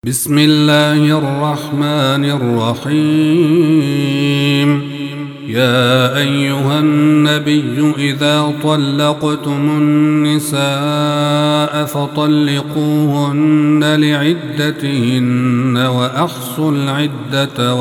بسم الله الرحمن الرحيم. يا أيها النبي إذا طلقتم النساء فطلقوهن لعدتهن وأحصوا العدة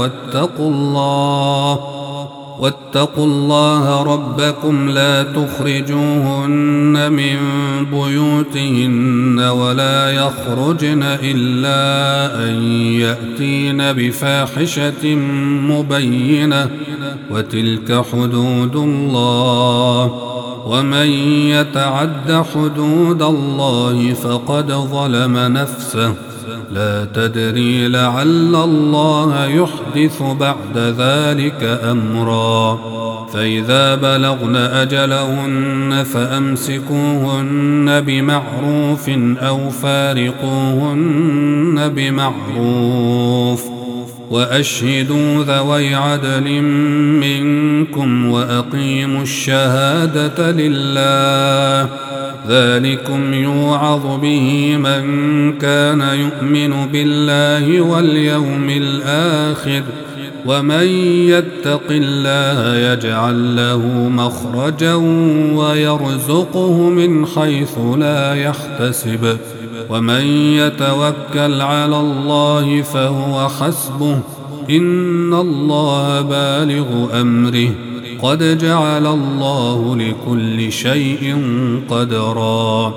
واتقوا الله ربكم لا تخرجوهن من بيوتهن ولا يخرجن إلا أن يأتين بفاحشة مبينة وتلك حدود الله ومن يتعد حدود الله فقد ظلم نفسه لا تدري لعل الله يحدث بعد ذلك أمرا. فإذا بلغن أجلهن فأمسكوهن بمعروف أو فارقوهن بمعروف وأشهدوا ذوي عدل منكم وأقيموا الشهادة لله ذلكم يوعظ به من كان يؤمن بالله واليوم الآخر ومن يتق الله يجعل له مخرجا ويرزقه من حيث لا يحتسب ومن يتوكل على الله فهو حسبه إن الله بالغ أمره قد جعل الله لكل شيء قدرا.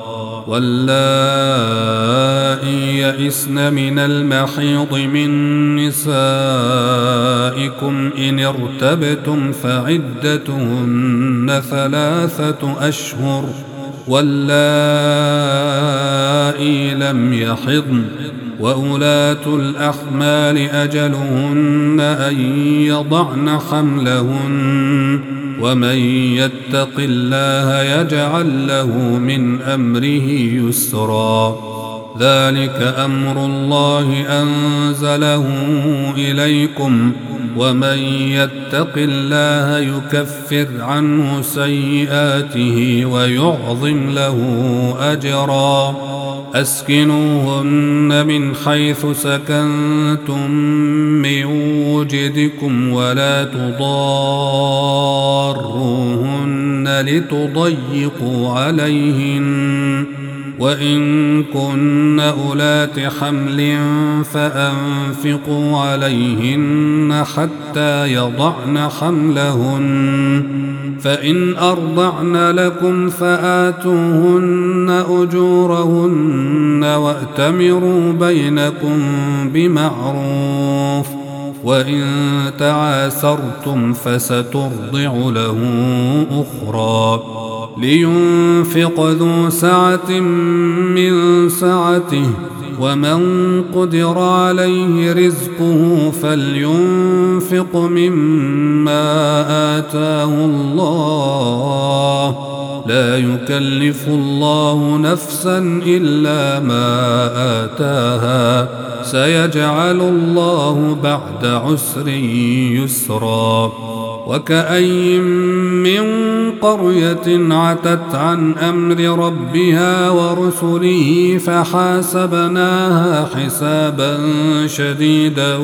واللائي يئسن من المحيض من نسائكم إن ارتبتم فعدتهن 3 أشهر واللائي لم يحضن وأولاة الأحمال أجلهن أن يضعن حملهن ومن يتق الله يجعل له من أمره يسرا. ذلك أمر الله أنزله إليكم ومن يتق الله يكفر عنه سيئاته ويعظم له أجرا. أسكنوهن من حيث سكنتم من وجدكم ولا تضاروهن لتضيقوا عليهن وإن كن أولات حمل فأنفقوا عليهن حتى يضعن حملهن فإن أرضعن لكم فآتوهن أجورهن وأتمروا بينكم بمعروف وإن تعاسرتم فسترضع له أخرى. لينفق ذو سعة من سعته ومن قدر عليه رزقه فلينفق مما آتاه الله لا يكلف الله نفسا إلا ما آتاها سيجعل الله بعد عسر يسرا. وكأي من قرية عتت عن أمر ربها ورسله فحاسبناها حسابا شديدا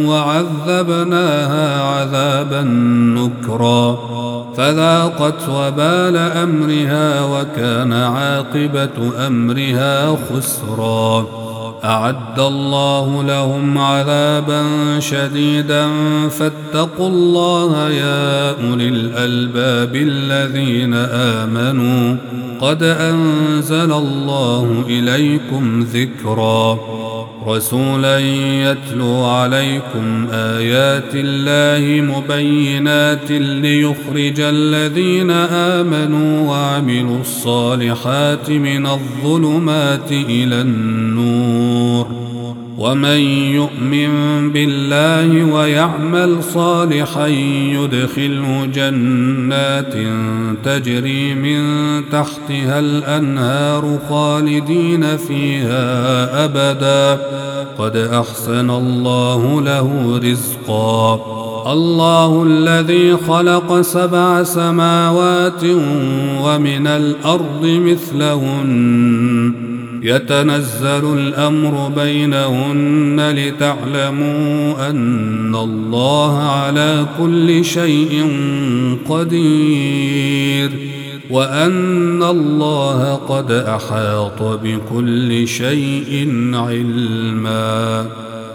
وعذبناها عذابا نكرا فذاقت وبال أمرها وكان عاقبة أمرها خسرا. أعد الله لهم عذابا شديدا فاتقوا الله يا أولي الألباب الذين آمنوا قد أنزل الله إليكم ذكرا. رسولا يتلو عليكم آيات الله مبينات ليخرج الذين آمنوا وعملوا الصالحات من الظلمات إلى النور ومن يؤمن بالله ويعمل صالحا يدخله جنات تجري من تحتها الأنهار خالدين فيها أبدا قد أحسن الله له رزقا. الله الذي خلق 7 سماوات ومن الأرض مثلهن يتنزل الأمر بينهن لتعلموا أن الله على كل شيء قدير وأن الله قد أحاط بكل شيء علما.